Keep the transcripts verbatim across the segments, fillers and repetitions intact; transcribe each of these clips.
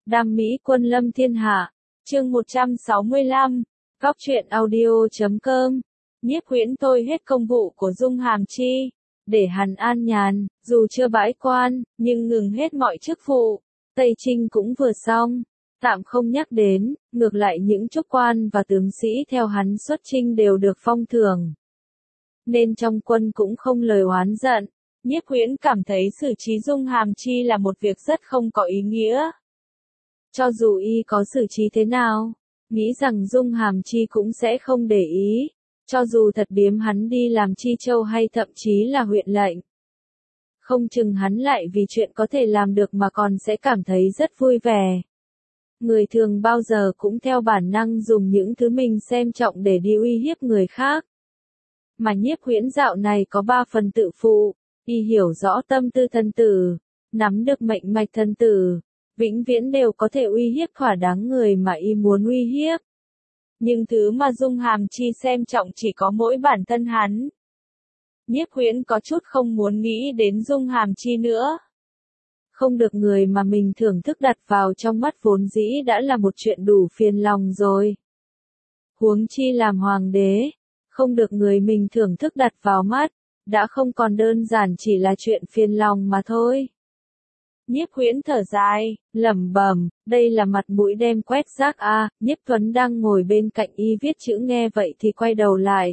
Đam mỹ quân lâm thiên hạ, chương một trăm sáu mươi lăm, góc truyện audio chấm com. Nhiếp Huyễn thôi hết công vụ của Dung Hàm Chi, để hắn an nhàn, dù chưa bãi quan, nhưng ngừng hết mọi chức vụ. Tây Trinh cũng vừa xong, tạm không nhắc đến, ngược lại những chức quan và tướng sĩ theo hắn xuất chinh đều được phong thưởng. Nên trong quân cũng không lời oán giận. Nhiếp Huyễn cảm thấy xử trí Dung Hàm Chi là một việc rất không có ý nghĩa. Cho dù y có xử trí thế nào, nghĩ rằng Dung Hàm Chi cũng sẽ không để ý, cho dù thật biếm hắn đi làm chi châu hay thậm chí là huyện lệnh. Không chừng hắn lại vì chuyện có thể làm được mà còn sẽ cảm thấy rất vui vẻ. Người thường bao giờ cũng theo bản năng dùng những thứ mình xem trọng để đi uy hiếp người khác. Mà Nhiếp Huyễn dạo này có ba phần tự phụ, y hiểu rõ tâm tư thân tử, nắm được mệnh mạch thân tử, vĩnh viễn đều có thể uy hiếp thỏa đáng người mà y muốn uy hiếp. Nhưng thứ mà Dung Hàm Chi xem trọng chỉ có mỗi bản thân hắn. Nhiếp Huyễn có chút không muốn nghĩ đến Dung Hàm Chi nữa. Không được người mà mình thưởng thức đặt vào trong mắt vốn dĩ đã là một chuyện đủ phiền lòng rồi. Huống chi làm hoàng đế, không được người mình thưởng thức đặt vào mắt, đã không còn đơn giản chỉ là chuyện phiền lòng mà thôi. Nhiếp Huyễn thở dài, lẩm bẩm, đây là mặt mũi đem quét rác à. Nhiếp Tuấn đang ngồi bên cạnh y viết chữ nghe vậy thì quay đầu lại.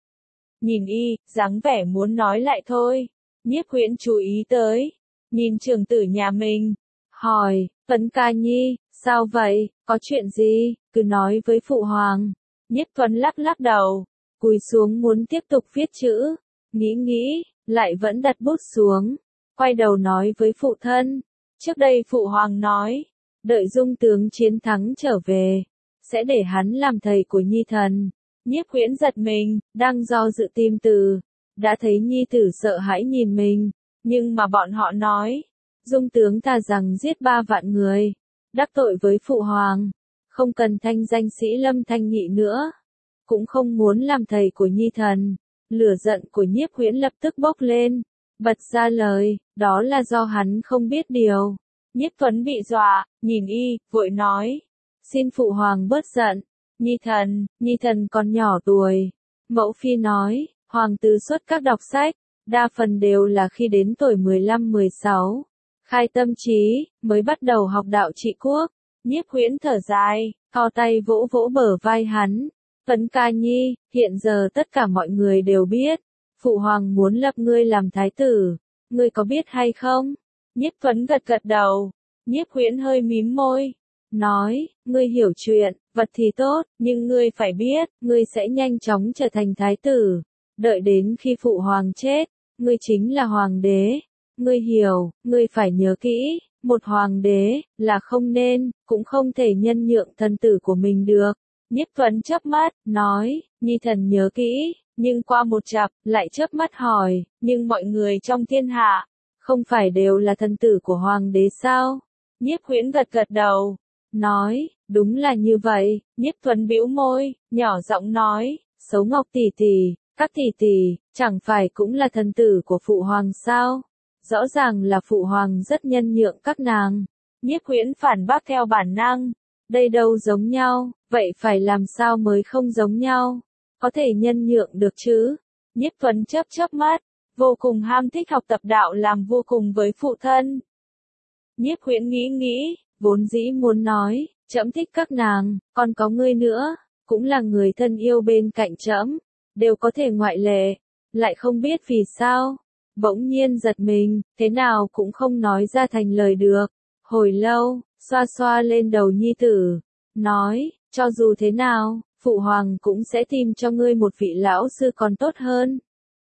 Nhìn y, dáng vẻ muốn nói lại thôi. Nhiếp Huyễn chú ý tới, nhìn trưởng tử nhà mình, hỏi, Tuấn ca nhi, sao vậy, có chuyện gì, cứ nói với phụ hoàng. Nhiếp Tuấn lắc lắc đầu, cúi xuống muốn tiếp tục viết chữ, nghĩ nghĩ, lại vẫn đặt bút xuống. Quay đầu nói với phụ thân, trước đây phụ hoàng nói, đợi Dung tướng chiến thắng trở về, sẽ để hắn làm thầy của nhi thần. Nhiếp Huyễn giật mình, đang do dự tìm từ, đã thấy nhi tử sợ hãi nhìn mình, nhưng mà bọn họ nói, Dung tướng thà rằng giết ba vạn người, đắc tội với phụ hoàng, không cần thanh danh sĩ Lâm Thanh Nghị nữa, cũng không muốn làm thầy của nhi thần. Lửa giận của Nhiếp Huyễn lập tức bốc lên, bật ra lời, đó là do hắn không biết điều. Nhiếp Tuấn bị dọa, nhìn y, vội nói, xin phụ hoàng bớt giận, nhi thần, nhi thần còn nhỏ tuổi. Mẫu phi nói, hoàng tử xuất các đọc sách, đa phần đều là khi đến tuổi mười lăm mười sáu, khai tâm trí, mới bắt đầu học đạo trị quốc. Nhiếp Huyễn thở dài, thò tay vỗ vỗ bờ vai hắn. Tuấn ca nhi, hiện giờ tất cả mọi người đều biết, phụ hoàng muốn lập ngươi làm thái tử, ngươi có biết hay không? Nhiếp Tuấn gật gật đầu, Nhiếp Huyễn hơi mím môi, nói, ngươi hiểu chuyện, vật thì tốt, nhưng ngươi phải biết, ngươi sẽ nhanh chóng trở thành thái tử, đợi đến khi phụ hoàng chết, ngươi chính là hoàng đế, ngươi hiểu, ngươi phải nhớ kỹ, một hoàng đế, là không nên, cũng không thể nhân nhượng thân tử của mình được. Nhiếp Tuấn chớp mắt, nói, nhi thần nhớ kỹ, nhưng qua một chặp, lại chớp mắt hỏi, nhưng mọi người trong thiên hạ, không phải đều là thân tử của hoàng đế sao? Nhiếp Huyễn gật gật đầu, nói, đúng là như vậy. Nhiếp Tuấn bĩu môi, nhỏ giọng nói, Sấu Ngọc tỷ tỷ, các tỷ tỷ, chẳng phải cũng là thân tử của phụ hoàng sao? Rõ ràng là phụ hoàng rất nhân nhượng các nàng. Nhiếp Huyễn phản bác theo bản năng, đây đâu giống nhau, vậy phải làm sao mới không giống nhau? Có thể nhân nhượng được chứ? Nhiếp Tuấn chớp chớp mắt, vô cùng ham thích học tập đạo làm vô cùng với phụ thân. Nhiếp Huyễn nghĩ nghĩ, vốn dĩ muốn nói, trẫm thích các nàng, còn có ngươi nữa, cũng là người thân yêu bên cạnh trẫm, đều có thể ngoại lệ, lại không biết vì sao, bỗng nhiên giật mình, thế nào cũng không nói ra thành lời được. Hồi lâu, xoa xoa lên đầu nhi tử, nói, cho dù thế nào, phụ hoàng cũng sẽ tìm cho ngươi một vị lão sư còn tốt hơn.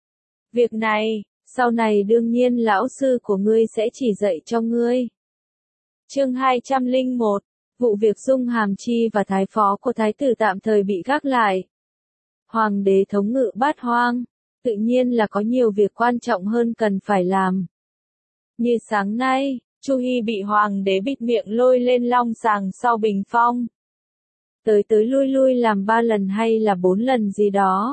Việc này, sau này đương nhiên lão sư của ngươi sẽ chỉ dạy cho ngươi. Chương hai trăm lẻ một, vụ việc Dung Hàm Chi và thái phó của thái tử tạm thời bị gác lại. Hoàng đế thống ngự bát hoang, tự nhiên là có nhiều việc quan trọng hơn cần phải làm. Như sáng nay, Chu Hi bị hoàng đế bịt miệng lôi lên long sàng sau bình phong. Tới tới lui lui làm ba lần hay là bốn lần gì đó.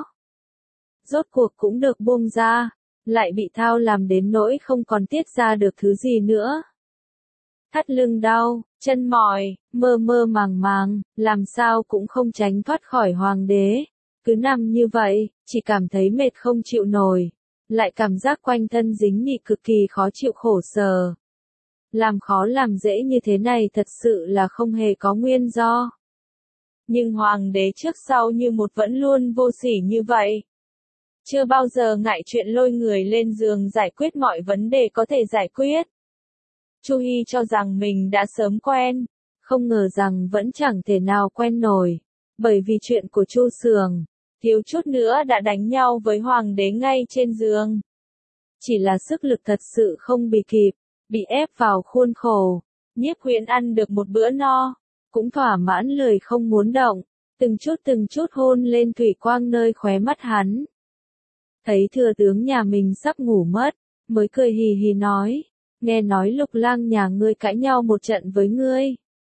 Rốt cuộc cũng được buông ra, lại bị thao làm đến nỗi không còn tiết ra được thứ gì nữa. thắt lưng đau, chân mỏi, mơ mơ màng màng, làm sao cũng không tránh thoát khỏi hoàng đế. Cứ nằm như vậy, chỉ cảm thấy mệt không chịu nổi, lại cảm giác quanh thân dính nhị cực kỳ khó chịu khổ sở. Làm khó làm dễ như thế này thật sự là không hề có nguyên do. Nhưng hoàng đế trước sau như một vẫn luôn vô sỉ như vậy. Chưa bao giờ ngại chuyện lôi người lên giường giải quyết mọi vấn đề có thể giải quyết. Chu Hi cho rằng mình đã sớm quen, không ngờ rằng vẫn chẳng thể nào quen nổi. Bởi vì chuyện của Chu Sường, thiếu chút nữa đã đánh nhau với hoàng đế ngay trên giường. Chỉ là sức lực thật sự không bị kịp, bị ép vào khuôn khổ. Nhiếp Huyễn ăn được một bữa no, cũng thỏa mãn lười không muốn động, từng chút từng chút hôn lên thủy quang nơi khóe mắt hắn. Thấy thừa tướng nhà mình sắp ngủ mất, mới cười hì hì nói, nghe nói Lục Lang nhà ngươi cãi nhau một trận với ngươi.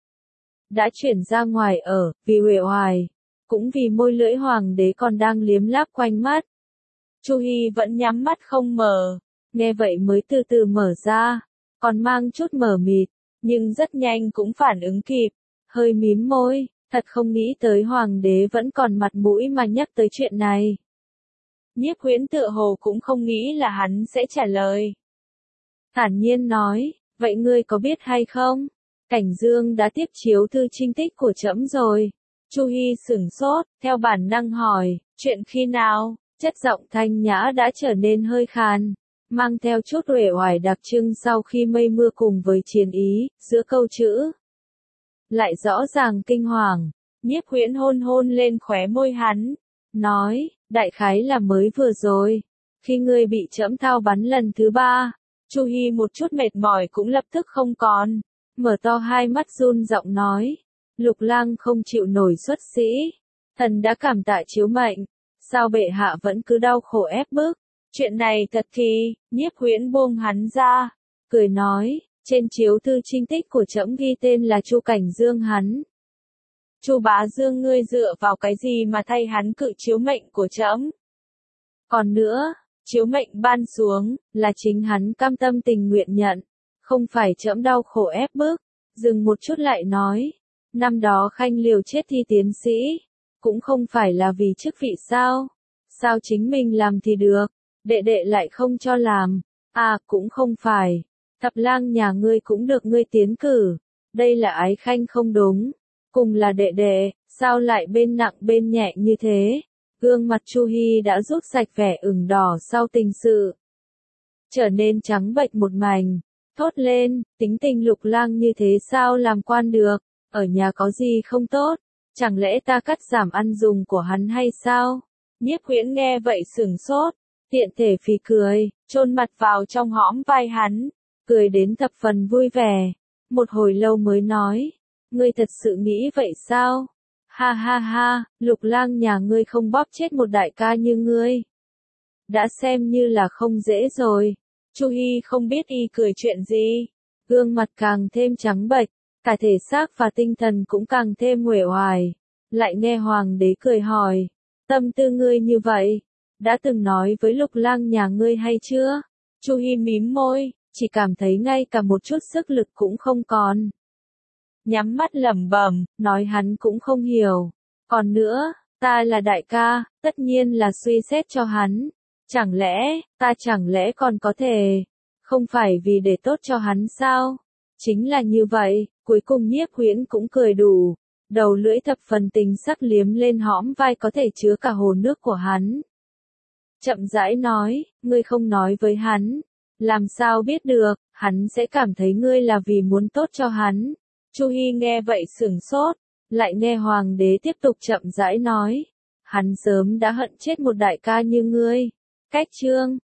Đã chuyển ra ngoài ở, vì uể oải, cũng vì môi lưỡi hoàng đế còn đang liếm láp quanh mắt. Chu Hi vẫn nhắm mắt không mở, nghe vậy mới từ từ mở ra, còn mang chút mờ mịt, nhưng rất nhanh cũng phản ứng kịp, hơi mím môi, thật không nghĩ tới hoàng đế vẫn còn mặt mũi mà nhắc tới chuyện này. Nhiếp Huyễn tựa hồ cũng không nghĩ là hắn sẽ trả lời. Thản nhiên nói, vậy ngươi có biết hay không? Cảnh Dương đã tiếp chiếu thư trinh tích của trẫm rồi. Chu Hi sửng sốt, theo bản năng hỏi, chuyện khi nào? Chất giọng thanh nhã đã trở nên hơi khàn, mang theo chút uể oải đặc trưng sau khi mây mưa cùng với chiến ý, giữa câu chữ. Lại rõ ràng kinh hoàng, Nhiếp Huyễn hôn hôn lên khóe môi hắn, nói, đại khái là mới vừa rồi, khi ngươi bị trẫm thao bắn lần thứ ba. Chu Hi một chút mệt mỏi cũng lập tức không còn, mở to hai mắt run giọng nói, Lục Lang không chịu nổi xuất sĩ, thần đã cảm tạ chiếu mệnh, sao bệ hạ vẫn cứ đau khổ ép bức, chuyện này thật thì, Nhiếp Huyễn buông hắn ra, cười nói, trên chiếu thư trinh tích của trẫm ghi tên là Chu Cảnh Dương hắn. Chu bá Dương ngươi dựa vào cái gì mà thay hắn cự chiếu mệnh của trẫm? Còn nữa, chiếu mệnh ban xuống, là chính hắn cam tâm tình nguyện nhận, không phải trẫm đau khổ ép bức. Dừng một chút lại nói, năm đó Khanh liều chết thi tiến sĩ, cũng không phải là vì chức vị sao? Sao chính mình làm thì được, đệ đệ lại không cho làm? À, cũng không phải, Thập Lang nhà ngươi cũng được ngươi tiến cử, đây là ái Khanh không đúng, cùng là đệ đệ, sao lại bên nặng bên nhẹ như thế? Gương mặt Chu Hi đã rút sạch vẻ ửng đỏ sau tình sự, trở nên trắng bệch một mảnh, thốt lên, tính tình Lục Lang như thế sao làm quan được, ở nhà có gì không tốt, chẳng lẽ ta cắt giảm ăn dùng của hắn hay sao? Nhiếp Huyễn nghe vậy sửng sốt, tiện thể phì cười, chôn mặt vào trong hõm vai hắn, cười đến thập phần vui vẻ, một hồi lâu mới nói, ngươi thật sự nghĩ vậy sao? Ha ha ha, Lục Lang nhà ngươi không bóp chết một đại ca như ngươi. Đã xem như là không dễ rồi. Chu Hi không biết y cười chuyện gì. Gương mặt càng thêm trắng bệch, cả thể xác và tinh thần cũng càng thêm uể oải. Lại nghe hoàng đế cười hỏi, tâm tư ngươi như vậy, đã từng nói với Lục Lang nhà ngươi hay chưa? Chu Hi mím môi, chỉ cảm thấy ngay cả một chút sức lực cũng không còn. Nhắm mắt lẩm bẩm, nói hắn cũng không hiểu. Còn nữa, ta là đại ca, tất nhiên là suy xét cho hắn. Chẳng lẽ, ta chẳng lẽ còn có thể, không phải vì để tốt cho hắn sao? Chính là như vậy, cuối cùng Nhiếp Huyễn cũng cười đủ. Đầu lưỡi thập phần tình sắc liếm lên hõm vai có thể chứa cả hồ nước của hắn. Chậm rãi nói, ngươi không nói với hắn. Làm sao biết được, hắn sẽ cảm thấy ngươi là vì muốn tốt cho hắn. Chu Hi nghe vậy sửng sốt, lại nghe hoàng đế tiếp tục chậm rãi nói. Hắn sớm đã hận chết một đại ca như ngươi. Cách chương